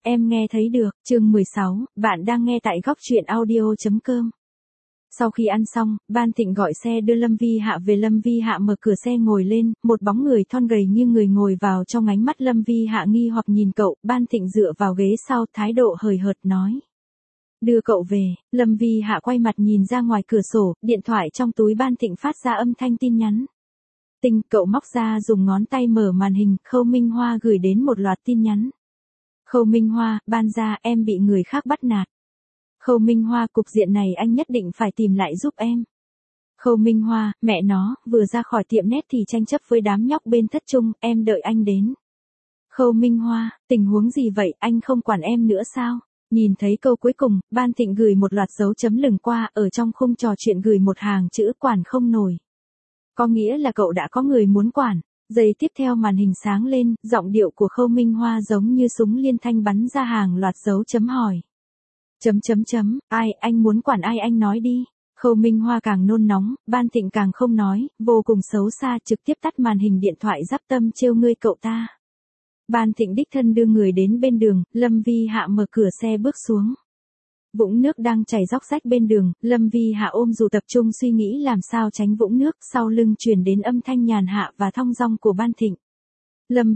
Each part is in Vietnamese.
Em nghe thấy được, chương 16, bạn đang nghe tại góc truyện audio.com. Sau khi ăn xong, Ban Thịnh gọi xe đưa Lâm Vi Hạ về. Lâm Vi Hạ mở cửa xe ngồi lên, một bóng người thon gầy như người ngồi vào trong ánh mắt Lâm Vi Hạ nghi hoặc nhìn cậu. Ban Thịnh dựa vào ghế sau, thái độ hời hợt nói. Đưa cậu về. Lâm Vi Hạ quay mặt nhìn ra ngoài cửa sổ, điện thoại trong túi Ban Thịnh phát ra âm thanh tin nhắn. Tinh, cậu móc ra dùng ngón tay mở màn hình, Khâu Minh Hoa gửi đến một loạt tin nhắn. Khâu Minh Hoa, Ban gia, em bị người khác bắt nạt. Khâu Minh Hoa, cục diện này anh nhất định phải tìm lại giúp em. Khâu Minh Hoa, mẹ nó, vừa ra khỏi tiệm nét thì tranh chấp với đám nhóc bên thất trung, em đợi anh đến. Khâu Minh Hoa, tình huống gì vậy, anh không quản em nữa sao? Nhìn thấy câu cuối cùng, Ban Thịnh gửi một loạt dấu chấm lửng qua, ở trong khung trò chuyện gửi một hàng chữ quản không nổi. Có nghĩa là cậu đã có người muốn quản. Giây tiếp theo màn hình sáng lên, giọng điệu của Khâu Minh Hoa giống như súng liên thanh bắn ra hàng loạt dấu chấm hỏi. Ai, anh muốn quản ai anh nói đi. Khâu Minh Hoa càng nôn nóng, Ban Thịnh càng không nói, vô cùng xấu xa trực tiếp tắt màn hình điện thoại giáp tâm trêu ngươi cậu ta. Ban Thịnh đích thân đưa người đến bên đường, Lâm Vi Hạ mở cửa xe bước xuống. Vũng nước đang chảy róc rách bên đường, Lâm Vi Hạ ôm dù tập trung suy nghĩ làm sao tránh vũng nước, sau lưng truyền đến âm thanh nhàn hạ và thong dong của Ban Thịnh. Lâm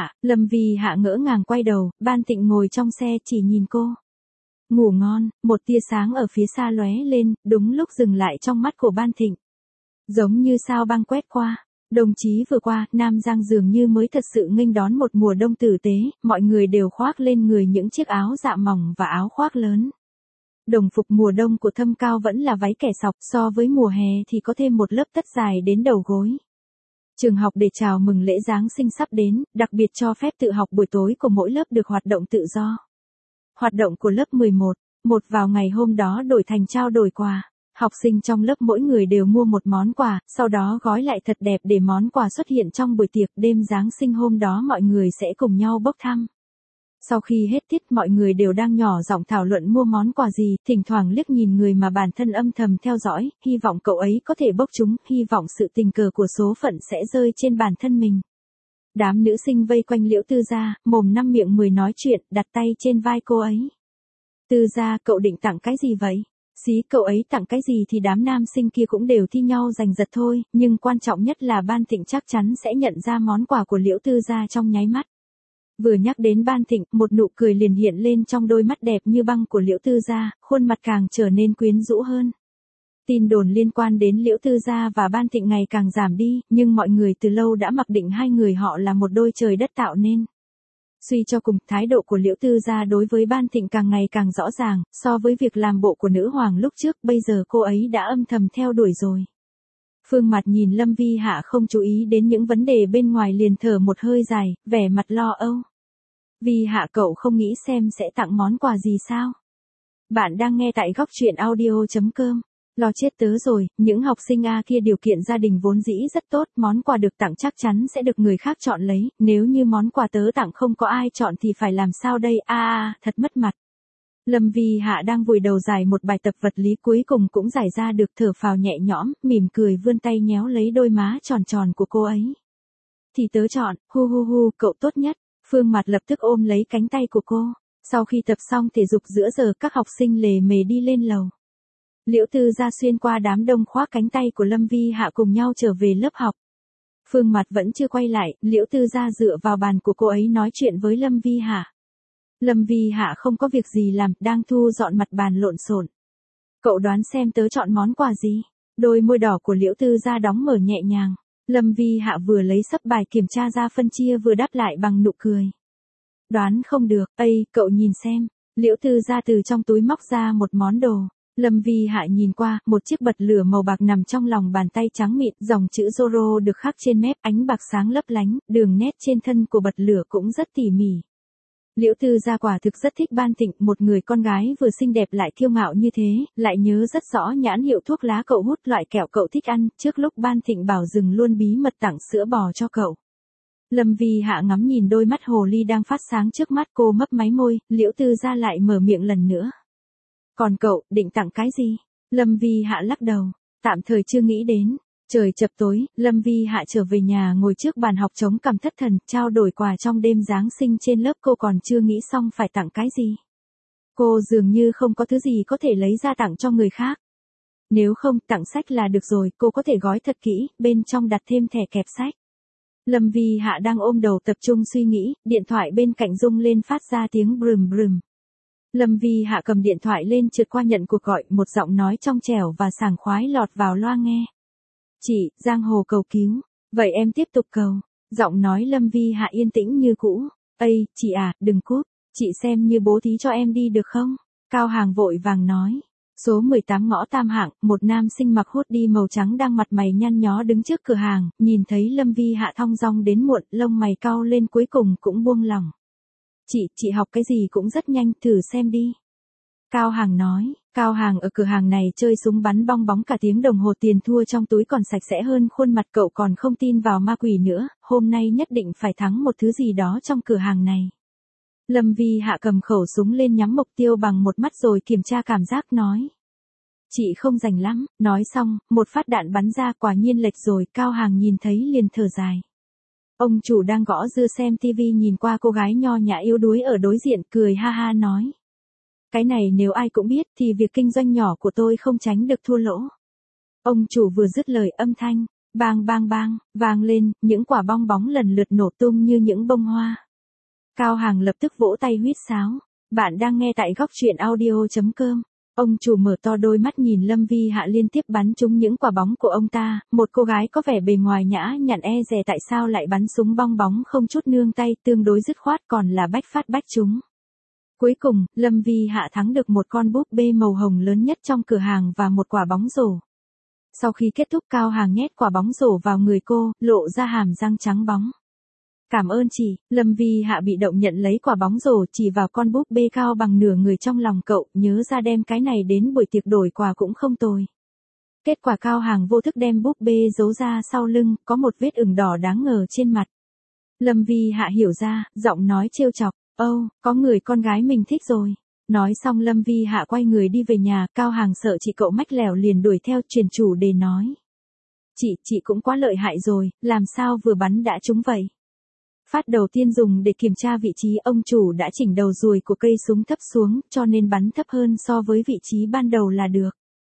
Vi Hạ ngỡ ngàng quay đầu, Ban Thịnh ngồi trong xe chỉ nhìn cô. Ngủ ngon, một tia sáng ở phía xa lóe lên, đúng lúc dừng lại trong mắt của Ban Thịnh. Giống như sao băng quét qua. Đồng chí vừa qua, Nam Giang dường như mới thật sự nghênh đón một mùa đông tử tế, mọi người đều khoác lên người những chiếc áo dạ mỏng và áo khoác lớn. Đồng phục mùa đông của Thâm Cao vẫn là váy kẻ sọc, so với mùa hè thì có thêm một lớp tất dài đến đầu gối. Trường học để chào mừng lễ Giáng sinh sắp đến, đặc biệt cho phép tự học buổi tối của mỗi lớp được hoạt động tự do. Hoạt động của lớp 11, vào ngày hôm đó đổi thành trao đổi quà. Học sinh trong lớp mỗi người đều mua một món quà, sau đó gói lại thật đẹp để món quà xuất hiện trong buổi tiệc đêm Giáng sinh hôm đó mọi người sẽ cùng nhau bốc thăm. Sau khi hết tiết mọi người đều đang nhỏ giọng thảo luận mua món quà gì, thỉnh thoảng liếc nhìn người mà bản thân âm thầm theo dõi, hy vọng cậu ấy có thể bốc trúng, hy vọng sự tình cờ của số phận sẽ rơi trên bản thân mình. Đám nữ sinh vây quanh Liễu Tư Gia, mồm năm miệng mười nói chuyện, đặt tay trên vai cô ấy. Tư Gia, cậu định tặng cái gì vậy? Xí, cậu ấy tặng cái gì thì đám nam sinh kia cũng đều thi nhau giành giật thôi, nhưng quan trọng nhất là Ban Thịnh chắc chắn sẽ nhận ra món quà của Liễu Tư Gia trong nháy mắt. Vừa nhắc đến Ban Thịnh, một nụ cười liền hiện lên trong đôi mắt đẹp như băng của Liễu Tư Gia, khuôn mặt càng trở nên quyến rũ hơn. Tin đồn liên quan đến Liễu Tư Gia và Ban Thịnh ngày càng giảm đi, nhưng mọi người từ lâu đã mặc định hai người họ là một đôi trời đất tạo nên. Suy cho cùng, thái độ của Liễu Tư Gia đối với Ban Thịnh càng ngày càng rõ ràng, so với việc làm bộ của nữ hoàng lúc trước, bây giờ cô ấy đã âm thầm theo đuổi rồi. Phương Mặt nhìn Lâm Vi Hạ không chú ý đến những vấn đề bên ngoài liền thở một hơi dài, vẻ mặt lo âu. Vi Hạ, cậu không nghĩ xem sẽ tặng món quà gì sao? Bạn đang nghe tại góc truyện audio.com. Lo chết tớ rồi, những học sinh A kia điều kiện gia đình vốn dĩ rất tốt, món quà được tặng chắc chắn sẽ được người khác chọn lấy, nếu như món quà tớ tặng không có ai chọn thì phải làm sao đây, thật mất mặt. Lâm Vi Hạ đang vùi đầu giải một bài tập vật lý cuối cùng cũng giải ra được, thở phào nhẹ nhõm, mỉm cười vươn tay nhéo lấy đôi má tròn tròn của cô ấy. Thì tớ chọn, cậu tốt nhất. Phương Mặt lập tức ôm lấy cánh tay của cô. Sau khi tập xong thể dục giữa giờ các học sinh lề mề đi lên lầu. Liễu Tư Gia xuyên qua đám đông khoác cánh tay của Lâm Vi Hạ cùng nhau trở về lớp học. Phương Mặt vẫn chưa quay lại, Liễu Tư Gia dựa vào bàn của cô ấy nói chuyện với Lâm Vi Hạ. Lâm Vi Hạ không có việc gì làm, đang thu dọn mặt bàn lộn xộn. Cậu đoán xem tớ chọn món quà gì? Đôi môi đỏ của Liễu Tư Gia đóng mở nhẹ nhàng. Lâm Vi Hạ vừa lấy sấp bài kiểm tra ra phân chia vừa đáp lại bằng nụ cười. Đoán không được, cậu nhìn xem. Liễu Tư Gia từ trong túi móc ra một món đồ. Lâm Vi Hạ nhìn qua, một chiếc bật lửa màu bạc nằm trong lòng bàn tay trắng mịn, dòng chữ Zoro được khắc trên mép, ánh bạc sáng lấp lánh, đường nét trên thân của bật lửa cũng rất tỉ mỉ. Liễu Tư Gia quả thực rất thích Ban Thịnh, một người con gái vừa xinh đẹp lại kiêu ngạo như thế, lại nhớ rất rõ nhãn hiệu thuốc lá cậu hút, loại kẹo cậu thích ăn, trước lúc Ban Thịnh bảo dừng luôn bí mật tặng sữa bò cho cậu. Lâm Vi Hạ ngắm nhìn đôi mắt hồ ly đang phát sáng trước mắt cô, mấp máy môi, Liễu Tư Gia lại mở miệng lần nữa. Còn cậu, định tặng cái gì? Lâm Vi Hạ lắc đầu, tạm thời chưa nghĩ đến. Trời chập tối, Lâm Vi Hạ trở về nhà ngồi trước bàn học chống cằm thất thần, trao đổi quà trong đêm Giáng sinh trên lớp cô còn chưa nghĩ xong phải tặng cái gì. Cô dường như không có thứ gì có thể lấy ra tặng cho người khác. Nếu không, tặng sách là được rồi, cô có thể gói thật kỹ, bên trong đặt thêm thẻ kẹp sách. Lâm Vi Hạ đang ôm đầu tập trung suy nghĩ, điện thoại bên cạnh rung lên phát ra tiếng brùm brùm. Lâm Vi Hạ cầm điện thoại lên trượt qua nhận cuộc gọi, một giọng nói trong trẻo và sảng khoái lọt vào loa nghe. Chị, giang hồ cầu cứu. Vậy em tiếp tục cầu. Giọng nói Lâm Vi Hạ yên tĩnh như cũ. Ây, chị à, đừng cúp. Chị xem như bố thí cho em đi được không? Cao Hàng vội vàng nói. Số 18 ngõ Tam Hạng, một nam sinh mặc hoodie màu trắng đang mặt mày nhăn nhó đứng trước cửa hàng, nhìn thấy Lâm Vi Hạ thong dong đến muộn, lông mày cau lên cuối cùng cũng buông lỏng. Chị học cái gì cũng rất nhanh, thử xem đi. Cao Hàng nói, Cao Hàng ở cửa hàng này chơi súng bắn bong bóng cả tiếng đồng hồ, tiền thua trong túi còn sạch sẽ hơn khuôn mặt, cậu còn không tin vào ma quỷ nữa, hôm nay nhất định phải thắng một thứ gì đó trong cửa hàng này. Lâm Vi Hạ cầm khẩu súng lên nhắm mục tiêu bằng một mắt rồi kiểm tra cảm giác nói. Chị không rành lắm, nói xong, một phát đạn bắn ra, quả nhiên lệch rồi, Cao Hàng nhìn thấy liền thở dài. Ông chủ đang gõ dưa xem tivi nhìn qua cô gái nho nhã yếu đuối ở đối diện, cười ha ha nói. Cái này nếu ai cũng biết thì việc kinh doanh nhỏ của tôi không tránh được thua lỗ. Ông chủ vừa dứt lời, âm thanh bang bang bang vang lên, những quả bong bóng lần lượt nổ tung như những bông hoa. Cao Hàng lập tức vỗ tay huýt sáo. Bạn đang nghe tại góc truyện audio.com. Ông chủ mở to đôi mắt nhìn Lâm Vi Hạ liên tiếp bắn trúng những quả bóng của ông ta, một cô gái có vẻ bề ngoài nhã nhặn e dè tại sao lại bắn súng bong bóng không chút nương tay, tương đối dứt khoát còn là bách phát bách trúng. Cuối cùng, Lâm Vi Hạ thắng được một con búp bê màu hồng lớn nhất trong cửa hàng và một quả bóng rổ. Sau khi kết thúc, Cao Hàng nhét quả bóng rổ vào người cô, lộ ra hàm răng trắng bóng. Cảm ơn chị. Lâm Vi Hạ bị động nhận lấy quả bóng rổ, chỉ vào con búp bê cao bằng nửa người trong lòng cậu, nhớ ra đem cái này đến buổi tiệc đổi quà cũng không tồi. Kết quả Cao Hàng vô thức đem búp bê giấu ra sau lưng, có một vết ửng đỏ đáng ngờ trên mặt. Lâm Vi Hạ hiểu ra, giọng nói trêu chọc, có người con gái mình thích rồi. Nói xong Lâm Vi Hạ quay người đi về nhà, Cao Hàng sợ chị cậu mách lèo liền đuổi theo, chuyển chủ đề nói. Chị cũng quá lợi hại rồi, làm sao vừa bắn đã trúng vậy? Phát đầu tiên dùng để kiểm tra vị trí, ông chủ đã chỉnh đầu ruồi của cây súng thấp xuống, cho nên bắn thấp hơn so với vị trí ban đầu là được.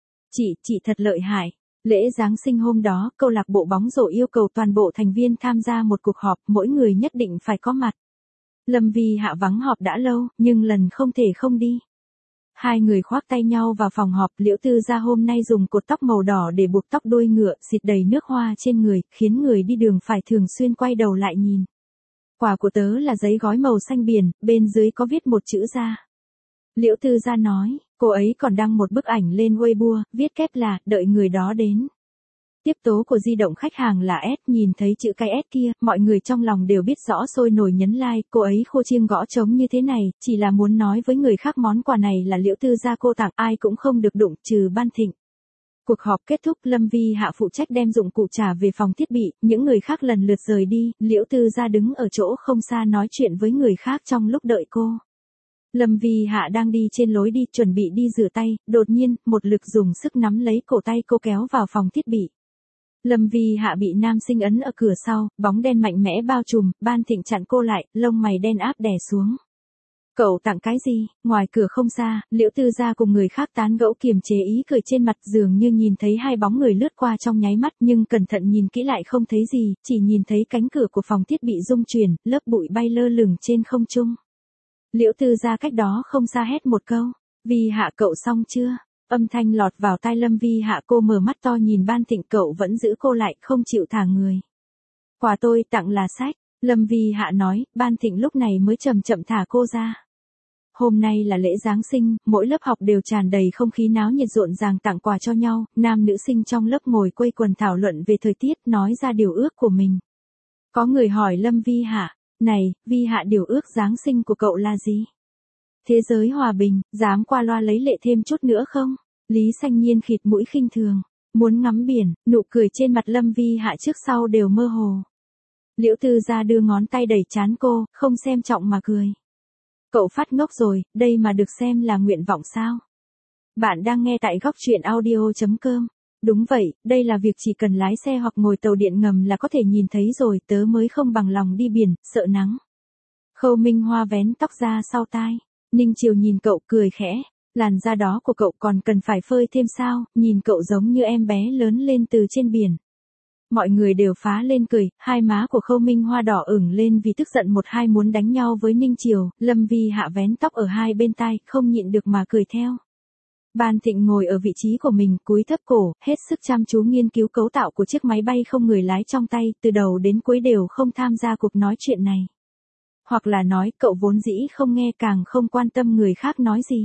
Chị thật lợi hại. Lễ Giáng sinh hôm đó, câu lạc bộ bóng rổ yêu cầu toàn bộ thành viên tham gia một cuộc họp, mỗi người nhất định phải có mặt. Lâm Vi Hạ vắng họp đã lâu, nhưng lần không thể không đi. Hai người khoác tay nhau vào phòng họp, Liễu Tư Gia hôm nay dùng cột tóc màu đỏ để buộc tóc đuôi ngựa, xịt đầy nước hoa trên người, khiến người đi đường phải thường xuyên quay đầu lại nhìn. Quà của tớ là giấy gói màu xanh biển, bên dưới có viết một chữ Gia. Liễu Tư Gia nói, cô ấy còn đăng một bức ảnh lên Weibo, viết kép là, đợi người đó đến. Tiếp tố của di động khách hàng là S, nhìn thấy chữ cái S kia, mọi người trong lòng đều biết rõ sôi nổi nhấn like, cô ấy khô chiêng gõ trống như thế này, chỉ là muốn nói với người khác món quà này là Liễu Tư Gia cô tặng, ai cũng không được đụng, trừ Ban Thịnh. Cuộc họp kết thúc, Lâm Vi Hạ phụ trách đem dụng cụ trả về phòng thiết bị, những người khác lần lượt rời đi, Liễu Tư Gia đứng ở chỗ không xa nói chuyện với người khác trong lúc đợi cô. Lâm Vi Hạ đang đi trên lối đi, chuẩn bị đi rửa tay, đột nhiên, một lực dùng sức nắm lấy cổ tay cô kéo vào phòng thiết bị. Lâm Vi Hạ bị nam sinh ấn ở cửa sau, bóng đen mạnh mẽ bao trùm, Ban Thịnh chặn cô lại, lông mày đen áp đè xuống. Cậu tặng cái gì? Ngoài cửa không xa, Liễu Tư Gia cùng người khác tán gẫu kiềm chế ý cười trên mặt, dường như nhìn thấy hai bóng người lướt qua trong nháy mắt, nhưng cẩn thận nhìn kỹ lại không thấy gì, chỉ nhìn thấy cánh cửa của phòng thiết bị rung chuyển, lớp bụi bay lơ lửng trên không trung. Liễu Tư Gia cách đó không xa hét một câu, Vi Hạ cậu xong chưa? Âm thanh lọt vào tai Lâm Vi Hạ, cô mở mắt to nhìn Ban Thịnh, cậu vẫn giữ cô lại, không chịu thả người. Quà tôi tặng là sách, Lâm Vi Hạ nói, Ban Thịnh lúc này mới chậm chậm thả cô ra. Hôm nay là lễ Giáng sinh, mỗi lớp học đều tràn đầy không khí náo nhiệt rộn ràng tặng quà cho nhau, nam nữ sinh trong lớp ngồi quây quần thảo luận về thời tiết, nói ra điều ước của mình. Có người hỏi Lâm Vi Hạ, này, Vi Hạ điều ước Giáng sinh của cậu là gì? Thế giới hòa bình, dám qua loa lấy lệ thêm chút nữa không? Lý Xanh Nhiên khịt mũi khinh thường, muốn ngắm biển, nụ cười trên mặt Lâm Vi Hạ trước sau đều mơ hồ. Liễu Tư Gia đưa ngón tay đẩy trán cô, không xem trọng mà cười. Cậu phát ngốc rồi, đây mà được xem là nguyện vọng sao? Bạn đang nghe tại góc truyện audio.com. Đúng vậy, đây là việc chỉ cần lái xe hoặc ngồi tàu điện ngầm là có thể nhìn thấy rồi, tớ mới không bằng lòng đi biển, sợ nắng. Khâu Minh Hoa vén tóc ra sau tai. Ninh Chiều nhìn cậu cười khẽ. Làn da đó của cậu còn cần phải phơi thêm sao, nhìn cậu giống như em bé lớn lên từ trên biển. Mọi người đều phá lên cười, hai má của Khâu Minh Hoa đỏ ửng lên vì tức giận một hai muốn đánh nhau với Ninh Chiều, Lâm Vi Hạ vén tóc ở hai bên tai, không nhịn được mà cười theo. Ban Thịnh ngồi ở vị trí của mình, cúi thấp cổ, hết sức chăm chú nghiên cứu cấu tạo của chiếc máy bay không người lái trong tay, từ đầu đến cuối đều không tham gia cuộc nói chuyện này. Hoặc là nói, cậu vốn dĩ không nghe càng không quan tâm người khác nói gì.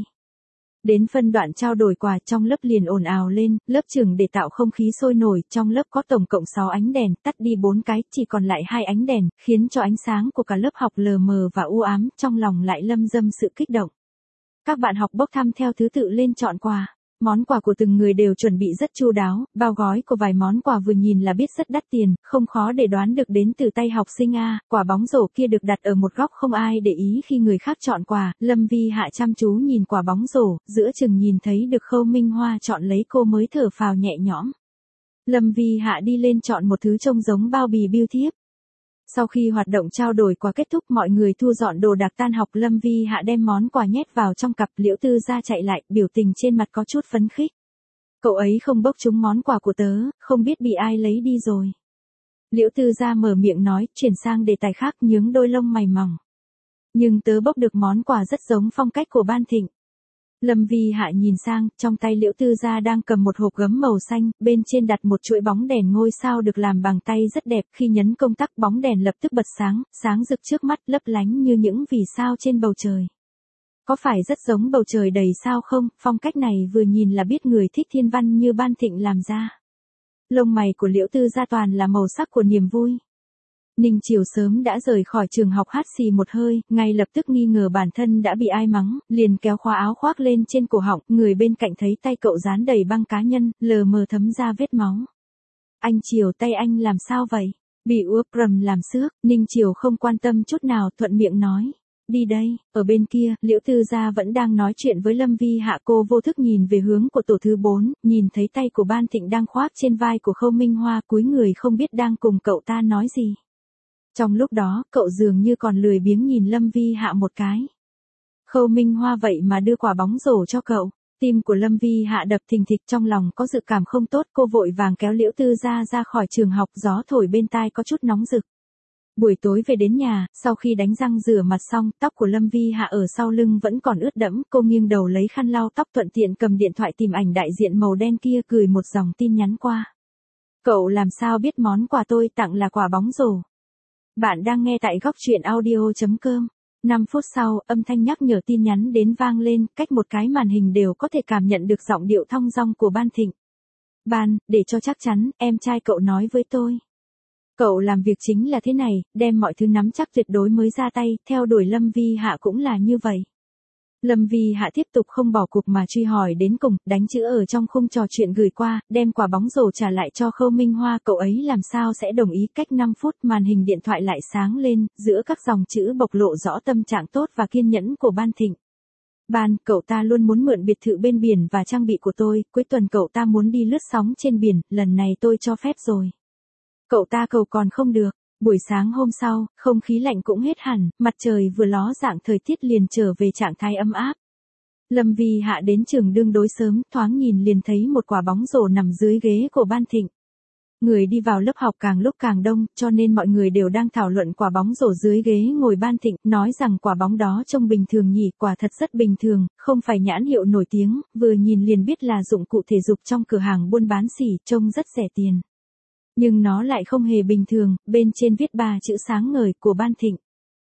Đến phân đoạn trao đổi quà trong lớp liền ồn ào lên, lớp trưởng để tạo không khí sôi nổi, trong lớp có tổng cộng 6 ánh đèn, tắt đi 4 cái, chỉ còn lại 2 ánh đèn, khiến cho ánh sáng của cả lớp học lờ mờ và u ám, trong lòng lại lâm dâm sự kích động. Các bạn học bốc thăm theo thứ tự lên chọn quà. Món quà của từng người đều chuẩn bị rất chu đáo, bao gói của vài món quà vừa nhìn là biết rất đắt tiền, không khó để đoán được đến từ tay học sinh A. Quả bóng rổ kia được đặt ở một góc không ai để ý khi người khác chọn quà, Lâm Vi Hạ chăm chú nhìn quả bóng rổ, giữa chừng nhìn thấy được Khâu Minh Hoa chọn lấy cô mới thở phào nhẹ nhõm. Lâm Vi Hạ đi lên chọn một thứ trông giống bao bì bưu thiếp. Sau khi hoạt động trao đổi quà kết thúc mọi người thu dọn đồ đạc tan học, Lâm Vi Hạ đem món quà nhét vào trong cặp, Liễu Tư Gia chạy lại, biểu tình trên mặt có chút phấn khích. Cậu ấy không bốc trúng món quà của tớ, không biết bị ai lấy đi rồi. Liễu Tư Gia mở miệng nói, chuyển sang đề tài khác, nhướng đôi lông mày mỏng. Nhưng tớ bốc được món quà rất giống phong cách của Ban Thịnh. Lâm Vi Hạ nhìn sang, trong tay Liễu Tư Gia đang cầm một hộp gấm màu xanh, bên trên đặt một chuỗi bóng đèn ngôi sao được làm bằng tay rất đẹp, khi nhấn công tắc bóng đèn lập tức bật sáng, sáng rực trước mắt, lấp lánh như những vì sao trên bầu trời. Có phải rất giống bầu trời đầy sao không? Phong cách này vừa nhìn là biết người thích thiên văn như Ban Thịnh làm ra. Lông mày của Liễu Tư Gia toàn là màu sắc của niềm vui. Ninh Chiều sớm đã rời khỏi trường học hắt xì một hơi, ngay lập tức nghi ngờ bản thân đã bị ai mắng, liền kéo khóa áo khoác lên trên cổ họng, người bên cạnh thấy tay cậu dán đầy băng cá nhân, lờ mờ thấm ra vết máu. Anh Chiều, tay anh làm sao vậy? Bị ướp rầm làm xước, Ninh Chiều không quan tâm chút nào, thuận miệng nói. Đi đây, ở bên kia, Liễu Tư Gia vẫn đang nói chuyện với Lâm Vi Hạ, cô vô thức nhìn về hướng của tổ thứ 4, nhìn thấy tay của Ban Thịnh đang khoác trên vai của Khâu Minh Hoa, cúi người không biết đang cùng cậu ta nói gì. Trong lúc đó, cậu dường như còn lười biếng nhìn Lâm Vi Hạ một cái. Khâu Minh Hoa vậy mà đưa quả bóng rổ cho cậu. Tim của Lâm Vi Hạ đập thình thịch, trong lòng có dự cảm không tốt, cô vội vàng kéo Liễu Tư Gia ra khỏi trường học, gió thổi bên tai có chút nóng rực. Buổi tối về đến nhà, sau khi đánh răng rửa mặt xong, tóc của Lâm Vi Hạ ở sau lưng vẫn còn ướt đẫm, cô nghiêng đầu lấy khăn lau tóc, thuận tiện cầm điện thoại tìm ảnh đại diện màu đen kia, gửi một dòng tin nhắn qua. Cậu làm sao biết món quà tôi tặng là quả bóng rổ? Bạn đang nghe tại góc truyện audio.com. 5 phút sau, âm thanh nhắc nhở tin nhắn đến vang lên, cách một cái màn hình đều có thể cảm nhận được giọng điệu thong dong của Ban Thịnh. Ban, để cho chắc chắn, em trai cậu nói với tôi. Cậu làm việc chính là thế này, đem mọi thứ nắm chắc tuyệt đối mới ra tay, theo đuổi Lâm Vi Hạ cũng là như vậy. Lâm Vi Hạ tiếp tục không bỏ cuộc mà truy hỏi đến cùng, đánh chữ ở trong khung trò chuyện gửi qua, đem quả bóng rổ trả lại cho Khâu Minh Hoa, cậu ấy làm sao sẽ đồng ý. Cách 5 phút màn hình điện thoại lại sáng lên, giữa các dòng chữ bộc lộ rõ tâm trạng tốt và kiên nhẫn của Ban Thịnh. Ban, cậu ta luôn muốn mượn biệt thự bên biển và trang bị của tôi, cuối tuần cậu ta muốn đi lướt sóng trên biển, lần này tôi cho phép rồi. Cậu ta cầu còn không được. Buổi sáng hôm sau, không khí lạnh cũng hết hẳn, mặt trời vừa ló dạng, thời tiết liền trở về trạng thái ấm áp. Lâm Vi Hạ đến trường đương đối sớm, thoáng nhìn liền thấy một quả bóng rổ nằm dưới ghế của Ban Thịnh. Người đi vào lớp học càng lúc càng đông, cho nên mọi người đều đang thảo luận quả bóng rổ dưới ghế ngồi Ban Thịnh, nói rằng quả bóng đó trông bình thường nhỉ, quả thật rất bình thường, không phải nhãn hiệu nổi tiếng, vừa nhìn liền biết là dụng cụ thể dục trong cửa hàng buôn bán xỉ, trông rất rẻ tiền. Nhưng nó lại không hề bình thường, bên trên viết 3 chữ sáng ngời của Ban Thịnh.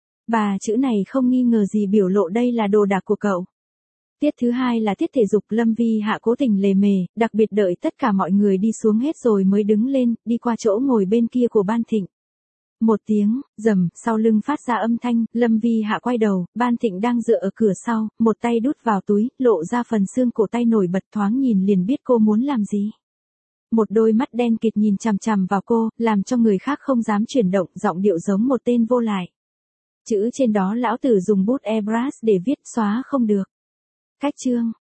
3 chữ này không nghi ngờ gì biểu lộ đây là đồ đạc của cậu. Tiết thứ 2 là tiết thể dục, Lâm Vi Hạ cố tình lề mề, đặc biệt đợi tất cả mọi người đi xuống hết rồi mới đứng lên, đi qua chỗ ngồi bên kia của Ban Thịnh. Một tiếng, rầm, sau lưng phát ra âm thanh, Lâm Vi Hạ quay đầu, Ban Thịnh đang dựa ở cửa sau, một tay đút vào túi, lộ ra phần xương cổ tay nổi bật, thoáng nhìn liền biết cô muốn làm gì. Một đôi mắt đen kịt nhìn chằm chằm vào cô, làm cho người khác không dám chuyển động, giọng điệu giống một tên vô lại. Chữ trên đó lão tử dùng bút airbrush để viết, xóa không được. Cách chương.